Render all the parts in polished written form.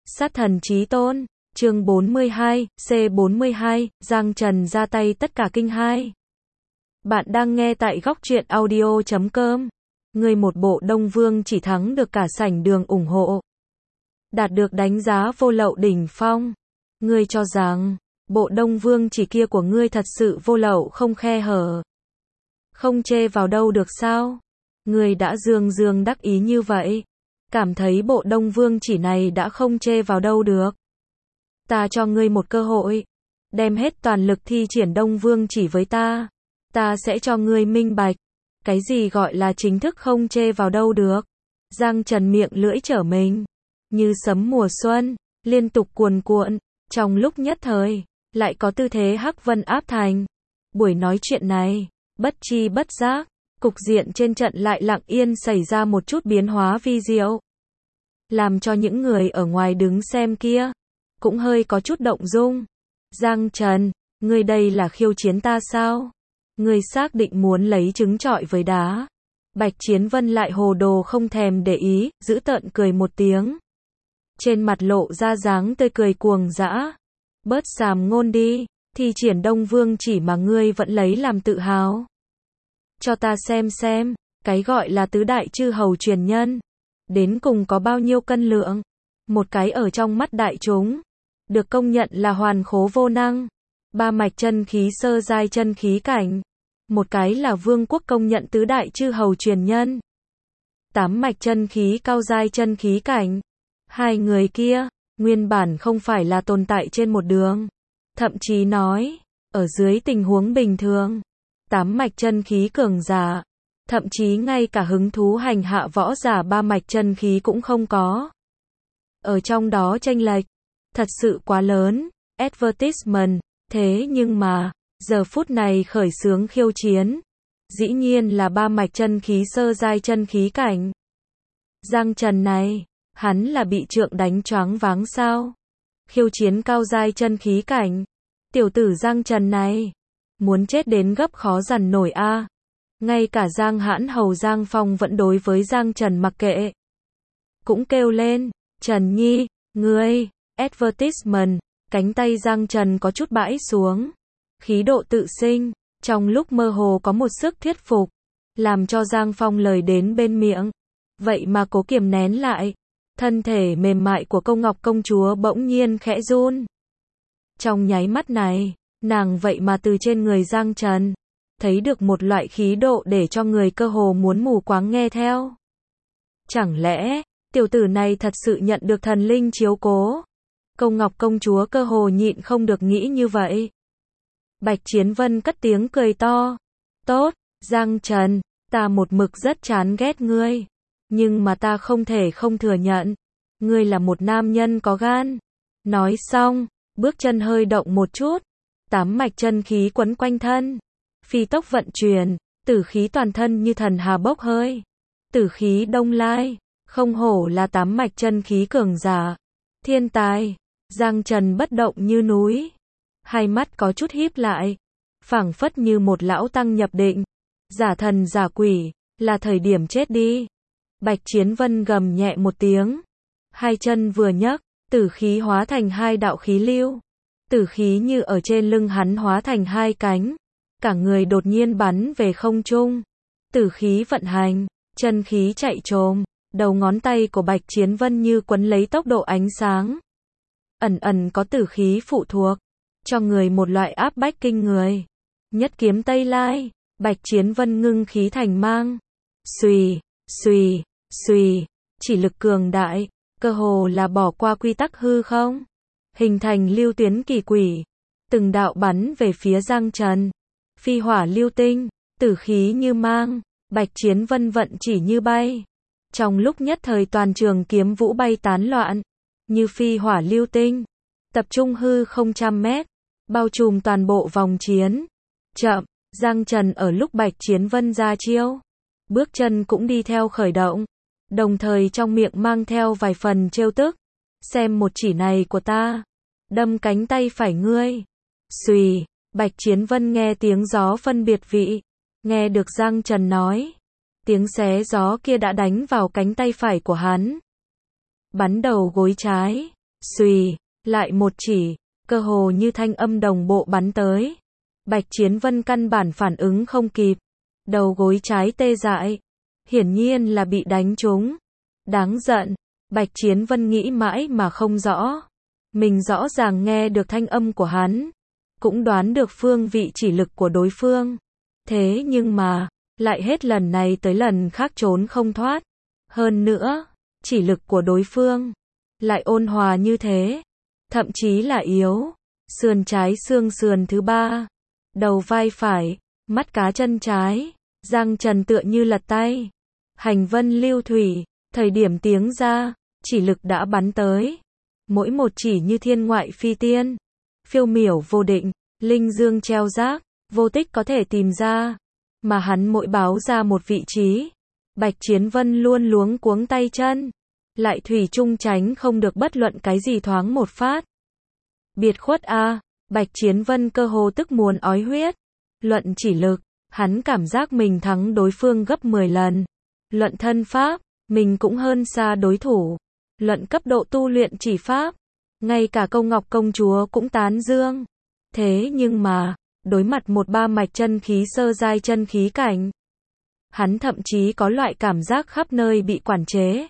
Sát thần chí tôn, chương 42, C42, Giang Trần ra tay tất cả kinh hai. Bạn đang nghe tại góc truyện audio.com. Người một bộ Đông Vương chỉ thắng được cả sảnh đường ủng hộ. Đạt được đánh giá vô lậu đỉnh phong. Ngươi cho rằng, bộ Đông Vương chỉ kia của ngươi thật sự vô lậu không khe hở. Không chê vào đâu được sao? Ngươi đã dương dương đắc ý như vậy. Cảm thấy bộ Đông Vương chỉ này đã không chê vào đâu được. Ta cho ngươi một cơ hội. Đem hết toàn lực thi triển Đông Vương chỉ với ta. Ta sẽ cho ngươi minh bạch. Cái gì gọi là chính thức không chê vào đâu được. Giang Trần miệng lưỡi trở mình. Như sấm mùa xuân, liên tục cuồn cuộn. Trong lúc nhất thời, lại có tư thế hắc vân áp thành. Buổi nói chuyện này, bất chi bất giác, cục diện trên trận lại lặng yên xảy ra một chút biến hóa vi diệu. Làm cho những người ở ngoài đứng xem kia, cũng hơi có chút động dung. Giang Trần, ngươi đây là khiêu chiến ta sao? Ngươi xác định muốn lấy trứng trọi với đá. Bạch Chiến Vân lại hồ đồ không thèm để ý, giữ tợn cười một tiếng. Trên mặt lộ ra dáng tươi cười cuồng dã. Bớt xàm ngôn đi, thi triển Đông Vương chỉ mà ngươi vẫn lấy làm tự hào. Cho ta xem, cái gọi là tứ đại chư hầu truyền nhân. Đến cùng có bao nhiêu cân lượng. Một cái ở trong mắt đại chúng, được công nhận là hoàn khố vô năng. Ba mạch chân khí sơ giai chân khí cảnh. Một cái là vương quốc công nhận tứ đại chư hầu truyền nhân. 8 mạch chân khí cao giai chân khí cảnh. Hai người kia, nguyên bản không phải là tồn tại trên một đường. Thậm chí nói, ở dưới tình huống bình thường, 8 mạch chân khí cường giả, thậm chí ngay cả hứng thú hành hạ võ giả 3 mạch chân khí cũng không có. Ở trong đó chênh lệch, thật sự quá lớn, advertisement, thế nhưng mà, giờ phút này khởi xướng khiêu chiến, dĩ nhiên là 3 mạch chân khí sơ giai chân khí cảnh. Giang Trần này, hắn là bị trượng đánh choáng váng sao? Khiêu chiến cao giai chân khí cảnh. Tiểu tử Giang Trần này, muốn chết đến gấp khó dằn nổi a. Ngay cả Giang Hãn Hầu Giang Phong vẫn đối với Giang Trần mặc kệ. Cũng kêu lên, Trần Nhi, ngươi, advertisement, cánh tay Giang Trần có chút bãi xuống. Khí độ tự sinh, trong lúc mơ hồ có một sức thuyết phục, làm cho Giang Phong lời đến bên miệng. Vậy mà cố kiềm nén lại. Thân thể mềm mại của Câu Ngọc công chúa bỗng nhiên khẽ run. Trong nháy mắt này, nàng vậy mà từ trên người Giang Trần, thấy được một loại khí độ để cho người cơ hồ muốn mù quáng nghe theo. Chẳng lẽ, tiểu tử này thật sự nhận được thần linh chiếu cố? Câu Ngọc công chúa cơ hồ nhịn không được nghĩ như vậy. Bạch Chiến Vân cất tiếng cười to. Tốt, Giang Trần, ta một mực rất chán ghét ngươi. Nhưng mà ta không thể không thừa nhận. Ngươi là một nam nhân có gan. Nói xong, bước chân hơi động một chút. 8 mạch chân khí quấn quanh thân. Phi tốc vận chuyển, tử khí toàn thân như thần hà bốc hơi. Tử khí đông lai, không hổ là 8 mạch chân khí cường giả. Thiên tài, Giang Trần bất động như núi. Hai mắt có chút híp lại. Phảng phất như một lão tăng nhập định. Giả thần giả quỷ, là thời điểm chết đi. Bạch Chiến Vân gầm nhẹ một tiếng. Hai chân vừa nhấc, tử khí hóa thành hai đạo khí lưu. Tử khí như ở trên lưng hắn hóa thành hai cánh. Cả người đột nhiên bắn về không trung. Tử khí vận hành, chân khí chạy trồm. Đầu ngón tay của Bạch Chiến Vân như quấn lấy tốc độ ánh sáng. Ẩn ẩn có tử khí phụ thuộc, cho người một loại áp bách kinh người. Nhất kiếm Tây Lai, Bạch Chiến Vân ngưng khí thành mang. Xùy, xùy, xùy, chỉ lực cường đại, cơ hồ là bỏ qua quy tắc hư không. Hình thành lưu tuyến kỳ quỷ, từng đạo bắn về phía Giang Trần. Phi hỏa lưu tinh, tử khí như mang, Bạch Chiến Vân vận chỉ như bay. Trong lúc nhất thời toàn trường kiếm vũ bay tán loạn, như phi hỏa lưu tinh, tập trung hư không trăm mét, bao trùm toàn bộ vòng chiến. Chậm, Giang Trần ở lúc Bạch Chiến Vân ra chiêu, bước chân cũng đi theo khởi động, đồng thời trong miệng mang theo vài phần trêu tức. Xem một chỉ này của ta, đâm cánh tay phải ngươi. Xùy, Bạch Chiến Vân nghe tiếng gió phân biệt vị, nghe được Giang Trần nói. Tiếng xé gió kia đã đánh vào cánh tay phải của hắn. Bắn đầu gối trái, Xùy, lại một chỉ, cơ hồ như thanh âm đồng bộ bắn tới. Bạch Chiến Vân căn bản phản ứng không kịp, đầu gối trái tê dại, hiển nhiên là bị đánh trúng. Đáng giận, Bạch Chiến Vân nghĩ mãi mà không rõ. Mình rõ ràng nghe được thanh âm của hắn, cũng đoán được phương vị chỉ lực của đối phương. Thế nhưng mà, lại hết lần này tới lần khác trốn không thoát. Hơn nữa, chỉ lực của đối phương lại ôn hòa như thế, thậm chí là yếu. Sườn trái xương sườn thứ ba, đầu vai phải, mắt cá chân trái, Giang Trần tựa như lật tay. Hành vân lưu thủy, thời điểm tiếng ra, chỉ lực đã bắn tới. Mỗi một chỉ như thiên ngoại phi tiên, phiêu miểu vô định, linh dương treo giác, vô tích có thể tìm ra. Mà hắn mỗi báo ra một vị trí, Bạch Chiến Vân luôn luống cuống tay chân, lại thủy chung tránh không được bất luận cái gì thoáng một phát. Biệt khuất a, Bạch Chiến Vân cơ hồ tức muốn ói huyết. Luận chỉ lực, hắn cảm giác mình thắng đối phương gấp 10 lần. Luận thân pháp, mình cũng hơn xa đối thủ. Luận cấp độ tu luyện chỉ pháp, ngay cả Câu Ngọc công chúa cũng tán dương. Thế nhưng mà, đối mặt một ba mạch chân khí sơ giai chân khí cảnh, hắn thậm chí có loại cảm giác khắp nơi bị quản chế.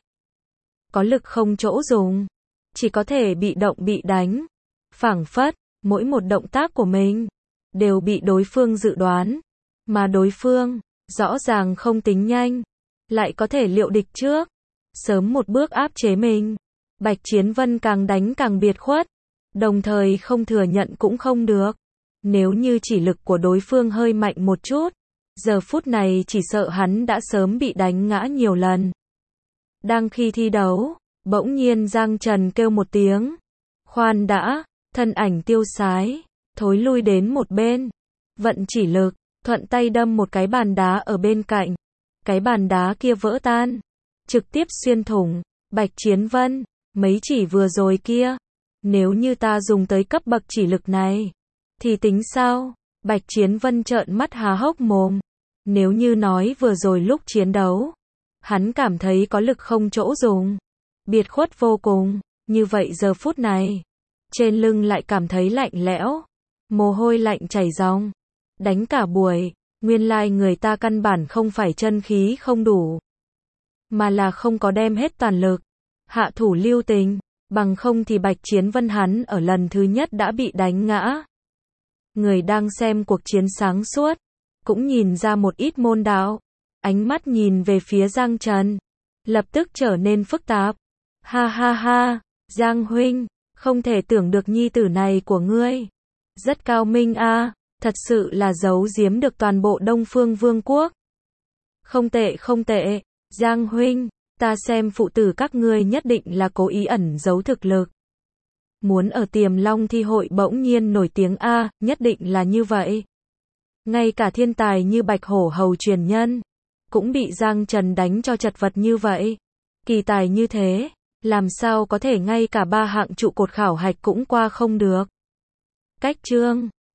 Có lực không chỗ dùng, chỉ có thể bị động bị đánh. Phảng phất, mỗi một động tác của mình đều bị đối phương dự đoán, mà đối phương rõ ràng không tính nhanh, lại có thể liệu địch trước, sớm một bước áp chế mình. Bạch Chiến Vân càng đánh càng biệt khuất, đồng thời không thừa nhận cũng không được. Nếu như chỉ lực của đối phương hơi mạnh một chút, giờ phút này chỉ sợ hắn đã sớm bị đánh ngã nhiều lần. Đang khi thi đấu, bỗng nhiên Giang Trần kêu một tiếng. Khoan đã, thân ảnh tiêu sái, thối lui đến một bên. Vận chỉ lực, thuận tay đâm một cái bàn đá ở bên cạnh. Cái bàn đá kia vỡ tan, trực tiếp xuyên thủng. Bạch Chiến Vân, mấy chỉ vừa rồi kia, nếu như ta dùng tới cấp bậc chỉ lực này, thì tính sao? Bạch Chiến Vân trợn mắt há hốc mồm. Nếu như nói vừa rồi lúc chiến đấu, hắn cảm thấy có lực không chỗ dùng, biệt khuất vô cùng, như vậy giờ phút này, trên lưng lại cảm thấy lạnh lẽo, mồ hôi lạnh chảy ròng. Đánh cả buổi, nguyên lai người ta căn bản không phải chân khí không đủ, mà là không có đem hết toàn lực, hạ thủ lưu tình, bằng không thì Bạch Chiến Vân hắn ở lần thứ nhất đã bị đánh ngã. Người đang xem cuộc chiến sáng suốt, cũng nhìn ra một ít môn đạo, ánh mắt nhìn về phía Giang Trần, lập tức trở nên phức tạp. Ha ha ha, Giang huynh, không thể tưởng được nhi tử này của ngươi, rất cao minh a, thật sự là giấu giếm được toàn bộ Đông Phương Vương quốc. Không tệ không tệ, Giang huynh, ta xem phụ tử các ngươi nhất định là cố ý ẩn giấu thực lực. Muốn ở Tiềm Long thi hội bỗng nhiên nổi tiếng a, nhất định là như vậy. Ngay cả thiên tài như Bạch Hổ Hầu truyền nhân, cũng bị Giang Trần đánh cho chật vật như vậy. Kỳ tài như thế, làm sao có thể ngay cả 3 hạng trụ cột khảo hạch cũng qua không được. Cách chương